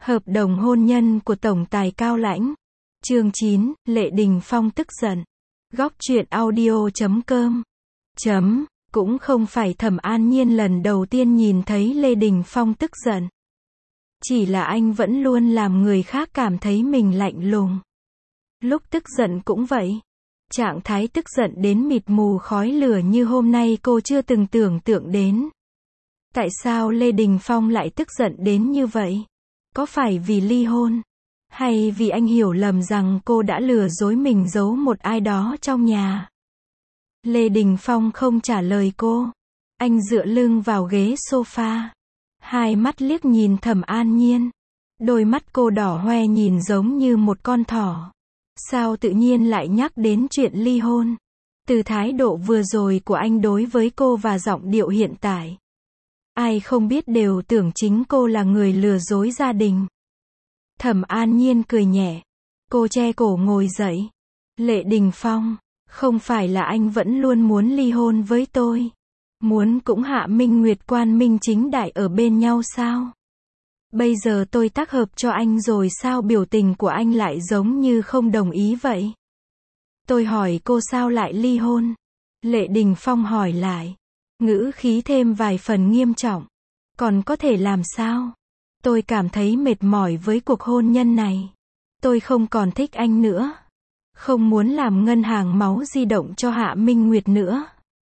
Hợp đồng hôn nhân của tổng tài Cao Lãnh. Chương 9, Lệ Đình Phong tức giận. Góc truyện audio.com. Cũng không phải Thẩm An Nhiên lần đầu tiên nhìn thấy Lê Đình Phong tức giận. Chỉ là anh vẫn luôn làm người khác cảm thấy mình lạnh lùng. Lúc tức giận cũng vậy. Trạng thái tức giận đến mịt mù khói lửa như hôm nay cô chưa từng tưởng tượng đến. Tại sao Lê Đình Phong lại tức giận đến như vậy? Có phải vì ly hôn? Hay vì anh hiểu lầm rằng cô đã lừa dối mình giấu một ai đó trong nhà? Lê Đình Phong không trả lời cô. Anh dựa lưng vào ghế sofa. Hai mắt liếc nhìn Thẩm An Nhiên. Đôi mắt cô đỏ hoe nhìn giống như một con thỏ. Sao tự nhiên lại nhắc đến chuyện ly hôn? Từ thái độ vừa rồi của anh đối với cô và giọng điệu hiện tại, ai không biết đều tưởng chính cô là người lừa dối gia đình. Thẩm An Nhiên cười nhẹ. Cô che cổ ngồi dậy. Lệ Đình Phong, không phải là anh vẫn luôn muốn ly hôn với tôi? Muốn cũng Hạ Minh Nguyệt Quan Minh chính đại ở bên nhau sao? Bây giờ tôi tác hợp cho anh rồi sao biểu tình của anh lại giống như không đồng ý vậy? Tôi hỏi cô sao lại ly hôn? Lệ Đình Phong hỏi lại. Ngữ khí thêm vài phần nghiêm trọng. Còn có thể làm sao? Tôi cảm thấy mệt mỏi với cuộc hôn nhân này. Tôi không còn thích anh nữa. Không muốn làm ngân hàng máu di động cho Hạ Minh Nguyệt nữa.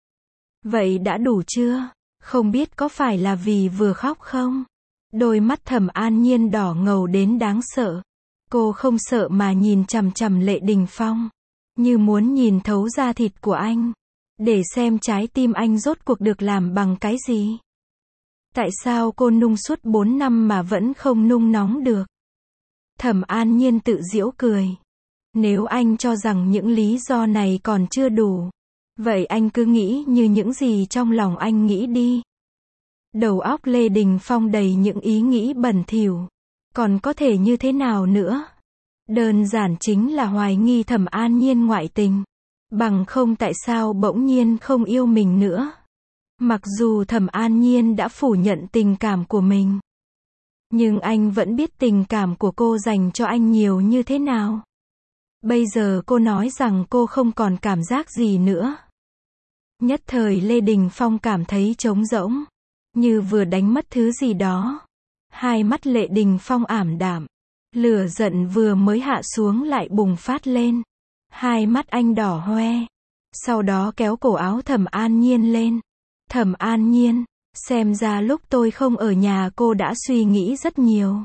Vậy đã đủ chưa? Không biết có phải là vì vừa khóc không? Đôi mắt Thẩm An Nhiên đỏ ngầu đến đáng sợ. Cô không sợ mà nhìn chằm chằm Lệ Đình Phong. Như muốn nhìn thấu da thịt của anh. Để xem trái tim anh rốt cuộc được làm bằng cái gì? Tại sao cô nung suốt 4 năm mà vẫn không nung nóng được? Thẩm An Nhiên tự giễu cười. Nếu anh cho rằng những lý do này còn chưa đủ, vậy anh cứ nghĩ như những gì trong lòng anh nghĩ đi. Đầu óc Lê Đình Phong đầy những ý nghĩ bẩn thỉu. Còn có thể như thế nào nữa? Đơn giản chính là hoài nghi Thẩm An Nhiên ngoại tình. Bằng không tại sao bỗng nhiên không yêu mình nữa? Mặc dù Thẩm An Nhiên đã phủ nhận tình cảm của mình, nhưng anh vẫn biết tình cảm của cô dành cho anh nhiều như thế nào. Bây giờ cô nói rằng cô không còn cảm giác gì nữa. Nhất thời Lê Đình Phong cảm thấy trống rỗng, như vừa đánh mất thứ gì đó. Hai mắt Lệ Đình Phong ảm đạm. Lửa giận vừa mới hạ xuống lại bùng phát lên. Hai mắt anh đỏ hoe. Sau đó kéo cổ áo Thẩm An Nhiên lên. Thẩm An Nhiên, xem ra lúc tôi không ở nhà cô đã suy nghĩ rất nhiều.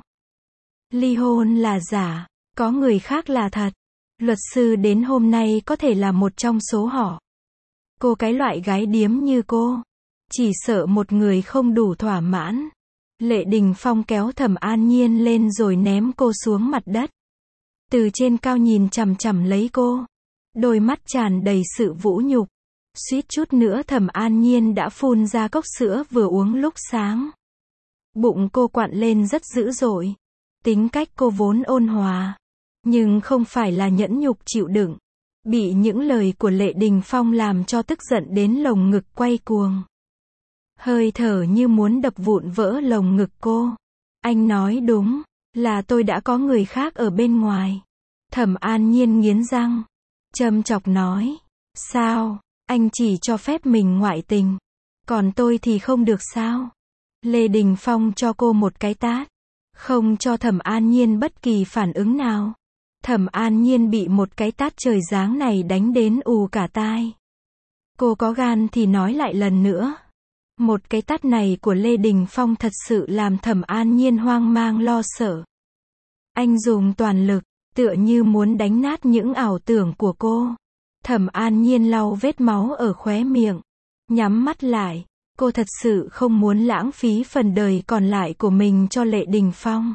Ly hôn là giả, có người khác là thật. Luật sư đến hôm nay có thể là một trong số họ. Cô cái loại gái điếm như cô, chỉ sợ một người không đủ thỏa mãn. Lệ Đình Phong kéo Thẩm An Nhiên lên rồi ném cô xuống mặt đất. Từ trên cao nhìn chằm chằm lấy cô. Đôi mắt tràn đầy sự vũ nhục. Suýt chút nữa Thẩm An Nhiên đã phun ra cốc sữa vừa uống lúc sáng. Bụng cô quặn lên rất dữ dội. Tính cách cô vốn ôn hòa, nhưng không phải là nhẫn nhục chịu đựng. Bị những lời của Lệ Đình Phong làm cho tức giận đến lồng ngực quay cuồng. Hơi thở như muốn đập vụn vỡ lồng ngực cô. Anh nói đúng, là tôi đã có người khác ở bên ngoài. Thẩm An Nhiên nghiến răng, châm chọc nói. Sao, anh chỉ cho phép mình ngoại tình, còn tôi thì không được sao? Lê Đình Phong cho cô một cái tát, không cho Thẩm An Nhiên bất kỳ phản ứng nào. Thẩm An Nhiên bị một cái tát trời giáng này đánh đến ù cả tai. Cô có gan thì nói lại lần nữa. Một cái tát này của Lê Đình Phong thật sự làm Thẩm An Nhiên hoang mang lo sợ. Anh dùng toàn lực, tựa như muốn đánh nát những ảo tưởng của cô. Thẩm An Nhiên lau vết máu ở khóe miệng, nhắm mắt lại. Cô thật sự không muốn lãng phí phần đời còn lại của mình cho Lệ Đình Phong.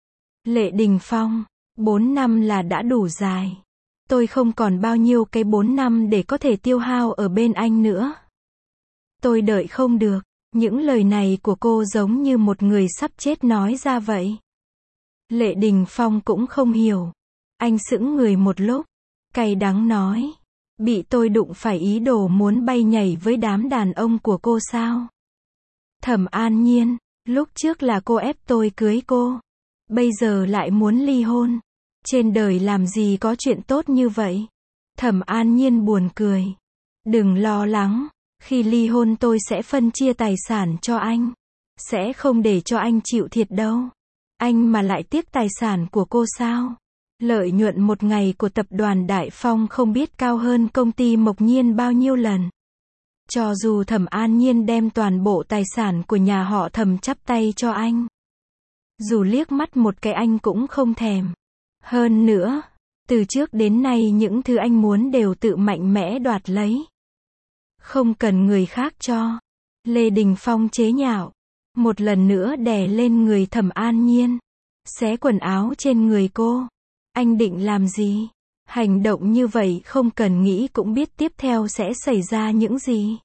Lệ Đình Phong, 4 năm là đã đủ dài. Tôi không còn bao nhiêu cái 4 năm để có thể tiêu hao ở bên anh nữa. Tôi đợi không được. Những lời này của cô giống như một người sắp chết nói ra vậy. Lệ Đình Phong cũng không hiểu. Anh sững người một lúc, cay đắng nói. Bị tôi đụng phải ý đồ muốn bay nhảy với đám đàn ông của cô sao? Thẩm An Nhiên, lúc trước là cô ép tôi cưới cô. bây giờ lại muốn ly hôn. Trên đời làm gì có chuyện tốt như vậy? Thẩm An Nhiên buồn cười. Đừng lo lắng, khi ly hôn tôi sẽ phân chia tài sản cho anh. Sẽ không để cho anh chịu thiệt đâu. Anh mà lại tiếc tài sản của cô sao? Lợi nhuận một ngày của tập đoàn Đại Phong không biết cao hơn công ty Mộc Nhiên bao nhiêu lần. Cho dù Thẩm An Nhiên đem toàn bộ tài sản của nhà họ Thẩm chắp tay cho anh, dù liếc mắt một cái anh cũng không thèm. Hơn nữa, từ trước đến nay những thứ anh muốn đều tự mạnh mẽ đoạt lấy. Không cần người khác cho. Lê Đình Phong chế nhạo. Một lần nữa đè lên người Thẩm An Nhiên. Xé quần áo trên người cô. Anh định làm gì? Hành động như vậy không cần nghĩ cũng biết tiếp theo sẽ xảy ra những gì.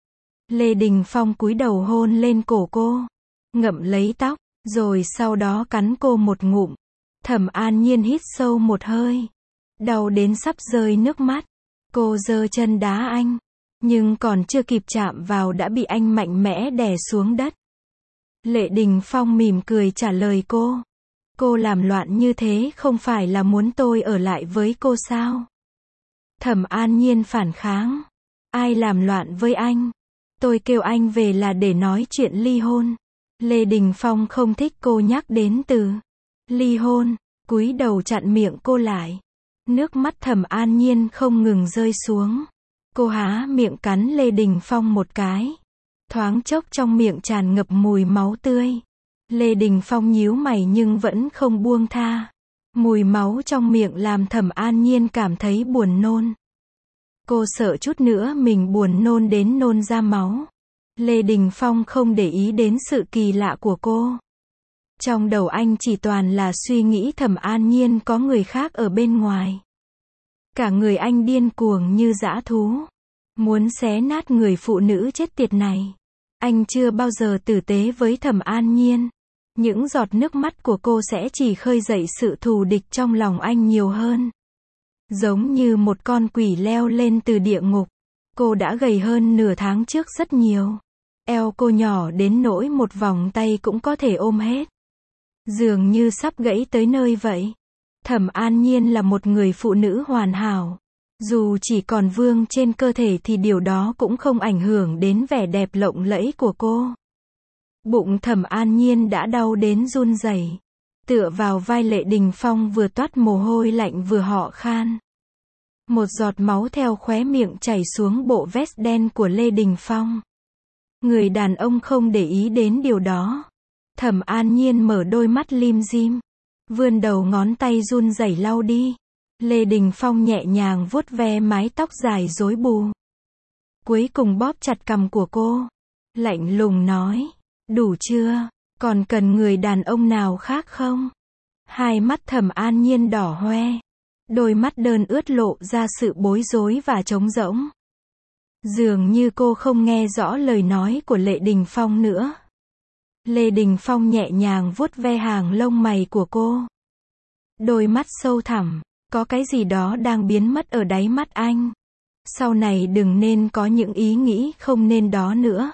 Lê Đình Phong cúi đầu hôn lên cổ cô. Ngậm lấy tóc, rồi sau đó cắn cô một ngụm. Thẩm An Nhiên hít sâu một hơi. Đau đến sắp rơi nước mắt. Cô giơ chân đá anh. Nhưng còn chưa kịp chạm vào đã bị anh mạnh mẽ đè xuống đất. Lê Đình Phong mỉm cười trả lời cô. Cô làm loạn như thế không phải là muốn tôi ở lại với cô sao? Thẩm An Nhiên phản kháng. Ai làm loạn với anh? Tôi kêu anh về là để nói chuyện ly hôn. Lê Đình Phong không thích cô nhắc đến từ ly hôn, cúi đầu chặn miệng cô lại. Nước mắt Thẩm An Nhiên không ngừng rơi xuống. Cô há miệng cắn Lê Đình Phong một cái. Thoáng chốc trong miệng tràn ngập mùi máu tươi. Lê Đình Phong nhíu mày nhưng vẫn không buông tha. Mùi máu trong miệng làm Thẩm An Nhiên cảm thấy buồn nôn. Cô sợ chút nữa mình buồn nôn đến nôn ra máu. Lê Đình Phong không để ý đến sự kỳ lạ của cô. Trong đầu anh chỉ toàn là suy nghĩ Thẩm An Nhiên có người khác ở bên ngoài. Cả người anh điên cuồng như dã thú. Muốn xé nát người phụ nữ chết tiệt này. Anh chưa bao giờ tử tế với Thẩm An Nhiên. Những giọt nước mắt của cô sẽ chỉ khơi dậy sự thù địch trong lòng anh nhiều hơn. Giống như một con quỷ leo lên từ địa ngục. Cô đã gầy hơn nửa tháng trước rất nhiều. Eo cô nhỏ đến nỗi một vòng tay cũng có thể ôm hết. Dường như sắp gãy tới nơi vậy. Thẩm An Nhiên là một người phụ nữ hoàn hảo. Dù chỉ còn vương trên cơ thể thì điều đó cũng không ảnh hưởng đến vẻ đẹp lộng lẫy của cô. Bụng Thẩm An Nhiên đã đau đến run rẩy. Tựa vào vai Lê Đình Phong vừa toát mồ hôi lạnh vừa ho khan. Một giọt máu theo khóe miệng chảy xuống bộ vest đen của Lê Đình Phong. Người đàn ông không để ý đến điều đó. Thẩm An Nhiên mở đôi mắt lim dim. Vươn đầu ngón tay run rẩy lau đi. Lê Đình Phong nhẹ nhàng vuốt ve mái tóc dài rối bù. Cuối cùng bóp chặt cằm của cô. Lạnh lùng nói. Đủ chưa? Còn cần người đàn ông nào khác không? Hai mắt Thẩm An Nhiên đỏ hoe. Đôi mắt đơn ướt lộ ra sự bối rối và trống rỗng. Dường như cô không nghe rõ lời nói của Lê Đình Phong nữa. Lê Đình Phong nhẹ nhàng vuốt ve hàng lông mày của cô. Đôi mắt sâu thẳm, có cái gì đó đang biến mất ở đáy mắt anh. Sau này đừng nên có những ý nghĩ không nên đó nữa.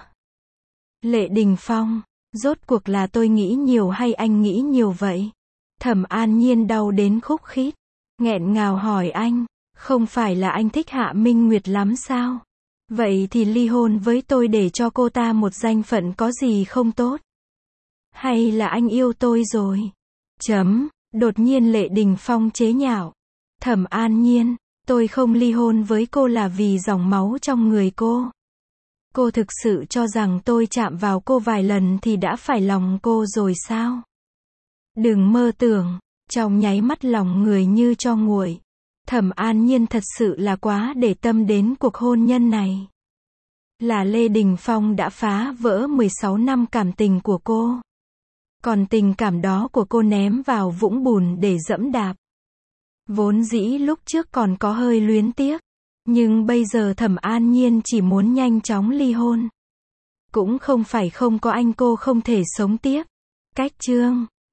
Lê Đình Phong, rốt cuộc là tôi nghĩ nhiều hay anh nghĩ nhiều vậy? Thẩm An Nhiên đau đến khúc khít. Nghẹn ngào hỏi anh, không phải là anh thích Hạ Minh Nguyệt lắm sao? Vậy thì ly hôn với tôi để cho cô ta một danh phận có gì không tốt? Hay là anh yêu tôi rồi? Đột nhiên Lê Đình Phong chế nhạo. Thẩm An Nhiên, tôi không ly hôn với cô là vì dòng máu trong người cô. Cô thực sự cho rằng tôi chạm vào cô vài lần thì đã phải lòng cô rồi sao? Đừng mơ tưởng. Trong nháy mắt lòng người như cho nguội. Thẩm An Nhiên thật sự là quá để tâm đến cuộc hôn nhân này. Là Lê Đình Phong đã phá vỡ 16 năm cảm tình của cô. Còn tình cảm đó của cô ném vào vũng bùn để dẫm đạp. Vốn dĩ lúc trước còn có hơi luyến tiếc. Nhưng bây giờ Thẩm An Nhiên chỉ muốn nhanh chóng ly hôn. Cũng không phải không có anh cô không thể sống tiếp. Cách chương